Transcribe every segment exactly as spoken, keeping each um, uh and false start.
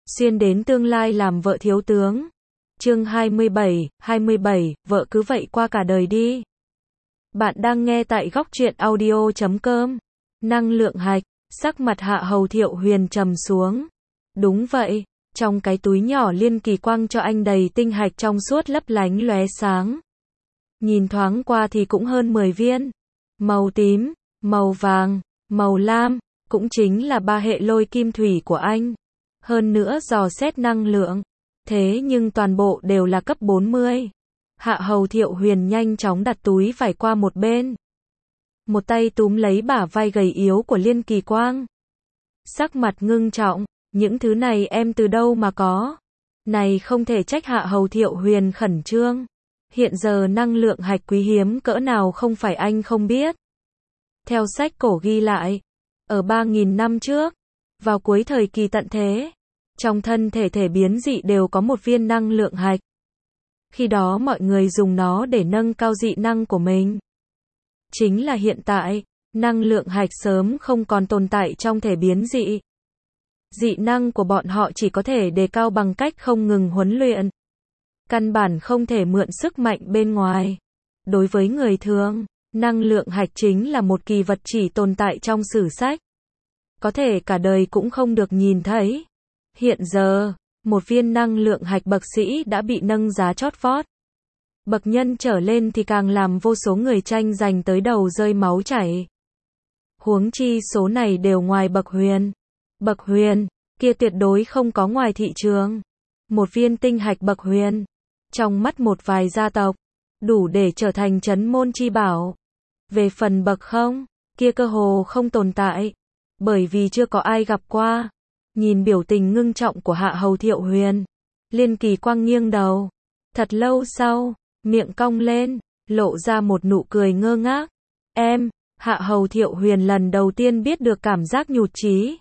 xuyên đến tương lai làm vợ thiếu tướng. Chương hai mươi bảy, hai mươi bảy, vợ cứ vậy qua cả đời đi. Bạn đang nghe tại góc truyện audio chấm com. Năng lượng hạch, sắc mặt Hạ Hầu Thiệu Huyền trầm xuống. Đúng vậy, trong cái túi nhỏ Liên Kỳ quăng cho anh đầy tinh hạch trong suốt lấp lánh lóe sáng. Nhìn thoáng qua thì cũng hơn mười viên. Màu tím, màu vàng, màu lam, cũng chính là ba hệ lôi kim thủy của anh. Hơn nữa dò xét năng lượng. Thế nhưng toàn bộ đều là cấp bốn mươi. Hạ Hầu Thiệu Huyền nhanh chóng đặt túi vải qua một bên. Một tay túm lấy bả vai gầy yếu của Liên Kỳ Quang. Sắc mặt ngưng trọng, những thứ này em từ đâu mà có? Này không thể trách Hạ Hầu Thiệu Huyền khẩn trương. Hiện giờ năng lượng hạch quý hiếm cỡ nào không phải anh không biết. Theo sách cổ ghi lại, ở ba nghìn năm trước, vào cuối thời kỳ tận thế, trong thân thể thể biến dị đều có một viên năng lượng hạch. Khi đó mọi người dùng nó để nâng cao dị năng của mình. Chính là hiện tại, năng lượng hạch sớm không còn tồn tại trong thể biến dị. Dị năng của bọn họ chỉ có thể đề cao bằng cách không ngừng huấn luyện. Căn bản không thể mượn sức mạnh bên ngoài. Đối với người thường, năng lượng hạch chính là một kỳ vật chỉ tồn tại trong sử sách. Có thể cả đời cũng không được nhìn thấy. Hiện giờ, một viên năng lượng hạch bậc sĩ đã bị nâng giá chót vót. Bậc nhân trở lên thì càng làm vô số người tranh giành tới đầu rơi máu chảy. Huống chi số này đều ngoài bậc huyền. Bậc huyền, kia tuyệt đối không có ngoài thị trường. Một viên tinh hạch bậc huyền, trong mắt một vài gia tộc, đủ để trở thành trấn môn chi bảo. Về phần bậc không, kia cơ hồ không tồn tại. Bởi vì chưa có ai gặp qua. Nhìn biểu tình ngưng trọng của Hạ Hầu Thiệu Huyền, Liên Kỳ Quang nghiêng đầu. Thật lâu sau, miệng cong lên, lộ ra một nụ cười ngơ ngác. Em, Hạ Hầu Thiệu Huyền lần đầu tiên biết được cảm giác nhụt chí.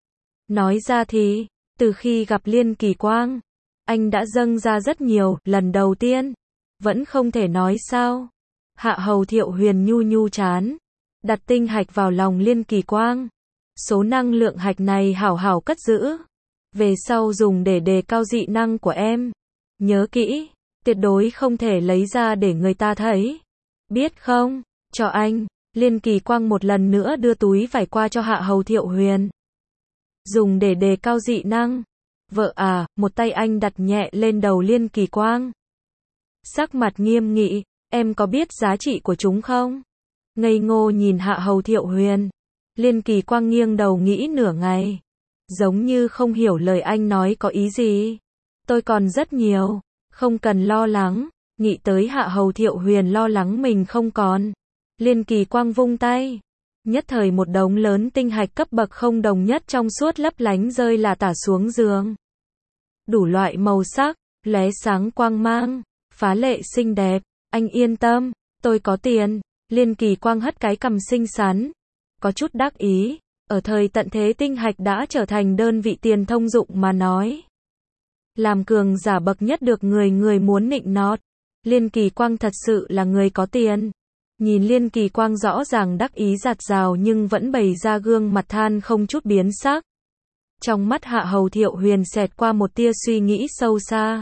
Nói ra thì, từ khi gặp Liên Kỳ Quang, anh đã dâng ra rất nhiều, lần đầu tiên, vẫn không thể nói sao. Hạ Hầu Thiệu Huyền nhu nhu chán, đặt tinh hạch vào lòng Liên Kỳ Quang. Số năng lượng hạch này hảo hảo cất giữ. Về sau dùng để đề cao dị năng của em. Nhớ kỹ, tuyệt đối không thể lấy ra để người ta thấy. Biết không? Cho anh. Liên Kỳ Quang một lần nữa đưa túi vải qua cho Hạ Hầu Thiệu Huyền. Dùng để đề cao dị năng. Vợ à, một tay anh đặt nhẹ lên đầu Liên Kỳ Quang. Sắc mặt nghiêm nghị, em có biết giá trị của chúng không? Ngây ngô nhìn Hạ Hầu Thiệu Huyền. Liên Kỳ Quang nghiêng đầu nghĩ nửa ngày. Giống như không hiểu lời anh nói có ý gì. Tôi còn rất nhiều. Không cần lo lắng. Nghĩ tới Hạ Hầu Thiệu Huyền lo lắng mình không còn. Liên Kỳ Quang vung tay. Nhất thời một đống lớn tinh hạch cấp bậc không đồng nhất trong suốt lấp lánh rơi là tả xuống giường. Đủ loại màu sắc, lóe sáng quang mang, phá lệ xinh đẹp. Anh yên tâm, tôi có tiền. Liên Kỳ Quang hất cái cằm xinh xắn. Có chút đắc ý, ở thời tận thế tinh hạch đã trở thành đơn vị tiền thông dụng mà nói. Làm cường giả bậc nhất được người người muốn nịnh nót. Liên Kỳ Quang thật sự là người có tiền. Nhìn Liên Kỳ Quang rõ ràng đắc ý giạt rào nhưng vẫn bày ra gương mặt than không chút biến sắc. Trong mắt Hạ Hầu Thiệu Huyền xẹt qua một tia suy nghĩ sâu xa.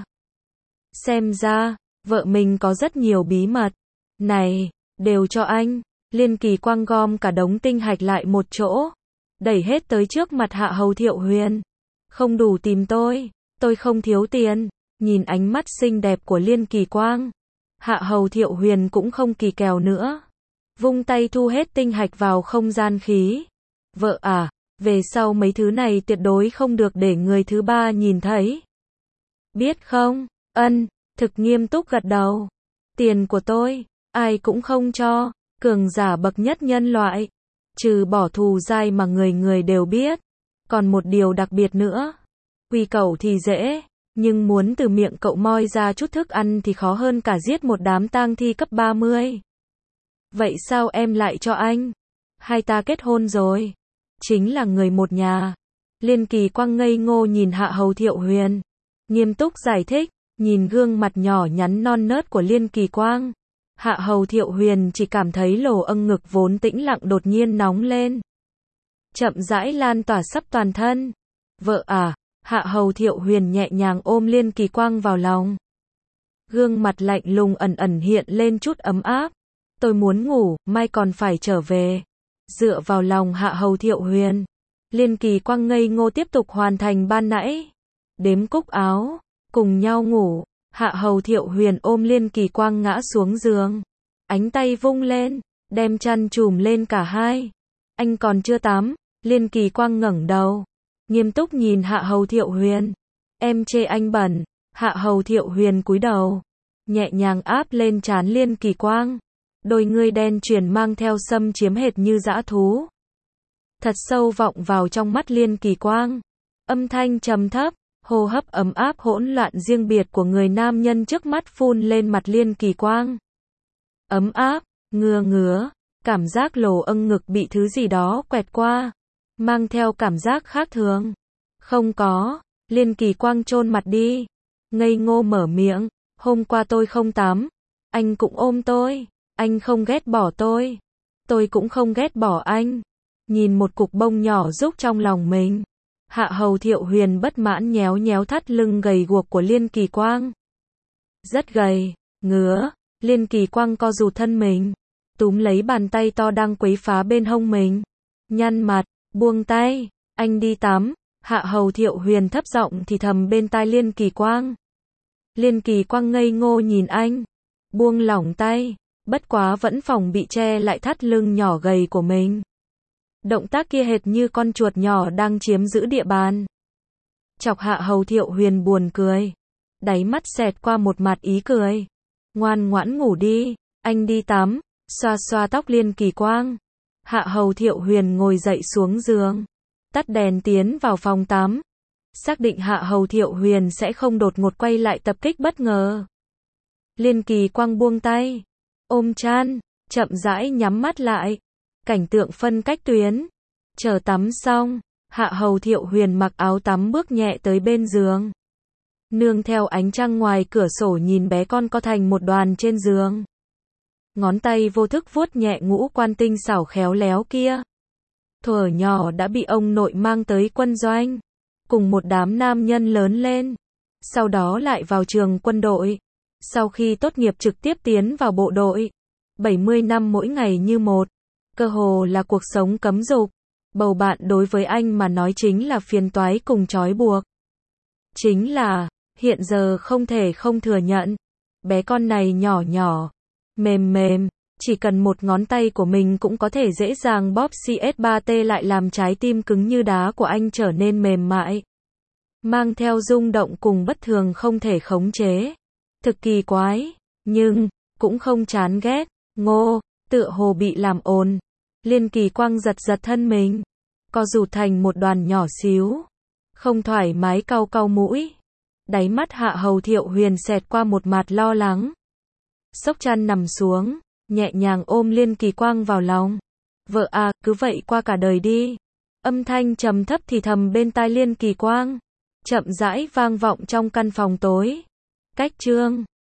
Xem ra, vợ mình có rất nhiều bí mật. Này, đều cho anh. Liên Kỳ Quang gom cả đống tinh hạch lại một chỗ, đẩy hết tới trước mặt Hạ Hầu Thiệu Huyền. Không đủ tìm tôi, tôi không thiếu tiền. Nhìn ánh mắt xinh đẹp của Liên Kỳ Quang, Hạ Hầu Thiệu Huyền cũng không kỳ kèo nữa. Vung tay thu hết tinh hạch vào không gian khí. Vợ à, về sau mấy thứ này tuyệt đối không được để người thứ ba nhìn thấy. Biết không? Ân, thực nghiêm túc gật đầu. Tiền của tôi, ai cũng không cho. Cường giả bậc nhất nhân loại. Trừ bỏ thù dai mà người người đều biết. Còn một điều đặc biệt nữa. Quy cậu thì dễ. Nhưng muốn từ miệng cậu moi ra chút thức ăn thì khó hơn cả giết một đám tang thi cấp ba mươi. Vậy sao em lại cho anh? Hai ta kết hôn rồi. Chính là người một nhà. Liên Kỳ Quang ngây ngô nhìn Hạ Hầu Thiệu Huyền. Nghiêm túc giải thích. Nhìn gương mặt nhỏ nhắn non nớt của Liên Kỳ Quang. Hạ Hầu Thiệu Huyền chỉ cảm thấy lỗ âng ngực vốn tĩnh lặng đột nhiên nóng lên. Chậm rãi lan tỏa sắp toàn thân. Vợ à, Hạ Hầu Thiệu Huyền nhẹ nhàng ôm Liên Kỳ Quang vào lòng. Gương mặt lạnh lùng ẩn ẩn hiện lên chút ấm áp. Tôi muốn ngủ, mai còn phải trở về. Dựa vào lòng Hạ Hầu Thiệu Huyền, Liên Kỳ Quang ngây ngô tiếp tục hoàn thành ban nãy. Đếm cúc áo, cùng nhau ngủ. Hạ Hầu Thiệu Huyền ôm Liên Kỳ Quang ngã xuống giường. Ánh tay vung lên, đem chăn trùm lên cả hai. Anh còn chưa tắm. Liên Kỳ Quang ngẩng đầu, nghiêm túc nhìn Hạ Hầu Thiệu Huyền. Em chê anh bẩn. Hạ Hầu Thiệu Huyền cúi đầu, nhẹ nhàng áp lên trán Liên Kỳ Quang. Đôi ngươi đen truyền mang theo xâm chiếm hệt như dã thú. Thật sâu vọng vào trong mắt Liên Kỳ Quang. Âm thanh trầm thấp, hô hấp ấm áp hỗn loạn riêng biệt của người nam nhân trước mắt phun lên mặt Liên Kỳ Quang. Ấm áp, ngứa ngứa, cảm giác lồ âng ngực bị thứ gì đó quẹt qua, mang theo cảm giác khác thường. Không có, Liên Kỳ Quang chôn mặt đi, ngây ngô mở miệng, hôm qua tôi không tắm, anh cũng ôm tôi, anh không ghét bỏ tôi, tôi cũng không ghét bỏ anh. Nhìn một cục bông nhỏ rúc trong lòng mình, Hạ Hầu Thiệu Huyền bất mãn nhéo nhéo thắt lưng gầy guộc của Liên Kỳ Quang. Rất gầy, ngứa. Liên Kỳ Quang co rụt thân mình, túm lấy bàn tay to đang quấy phá bên hông mình, nhăn mặt, buông tay, anh đi tắm. Hạ Hầu Thiệu Huyền thấp giọng thì thầm bên tai Liên Kỳ Quang. Liên Kỳ Quang ngây ngô nhìn anh, buông lỏng tay, bất quá vẫn phòng bị che lại thắt lưng nhỏ gầy của mình. Động tác kia hệt như con chuột nhỏ đang chiếm giữ địa bàn. Chọc Hạ Hầu Thiệu Huyền buồn cười, đáy mắt xẹt qua một mặt ý cười. Ngoan ngoãn ngủ đi, anh đi tắm. Xoa xoa tóc Liên Kỳ Quang. Hạ Hầu Thiệu Huyền ngồi dậy xuống giường, tắt đèn tiến vào phòng tắm. Xác định Hạ Hầu Thiệu Huyền sẽ không đột ngột quay lại tập kích bất ngờ. Liên Kỳ Quang buông tay, ôm chăn, chậm rãi nhắm mắt lại. Cảnh tượng phân cách tuyến. Chờ tắm xong, Hạ Hầu Thiệu Huyền mặc áo tắm bước nhẹ tới bên giường. Nương theo ánh trăng ngoài cửa sổ nhìn bé con co thành một đoàn trên giường. Ngón tay vô thức vuốt nhẹ ngũ quan tinh xảo khéo léo kia. Thuở nhỏ đã bị ông nội mang tới quân doanh, cùng một đám nam nhân lớn lên. Sau đó lại vào trường quân đội. Sau khi tốt nghiệp trực tiếp tiến vào bộ đội. bảy mươi năm mỗi ngày như một. Cơ hồ là cuộc sống cấm dục. Bầu bạn đối với anh mà nói chính là phiền toái cùng trói buộc. Chính là, hiện giờ không thể không thừa nhận. Bé con này nhỏ nhỏ, mềm mềm, chỉ cần một ngón tay của mình cũng có thể dễ dàng bóp xê ét ba tê lại làm trái tim cứng như đá của anh trở nên mềm mại. Mang theo rung động cùng bất thường không thể khống chế. Thực kỳ quái, nhưng, cũng không chán ghét, ngô, tựa hồ bị làm ồn. Liên Kỳ Quang giật giật thân mình, co rụt thành một đoàn nhỏ xíu. Không thoải mái cau cau mũi. Đáy mắt Hạ Hầu Thiệu Huyền xẹt qua một mặt lo lắng. Xốc chăn nằm xuống, nhẹ nhàng ôm Liên Kỳ Quang vào lòng. Vợ à, cứ vậy qua cả đời đi. Âm thanh trầm thấp thì thầm bên tai Liên Kỳ Quang, chậm rãi vang vọng trong căn phòng tối. Cách chương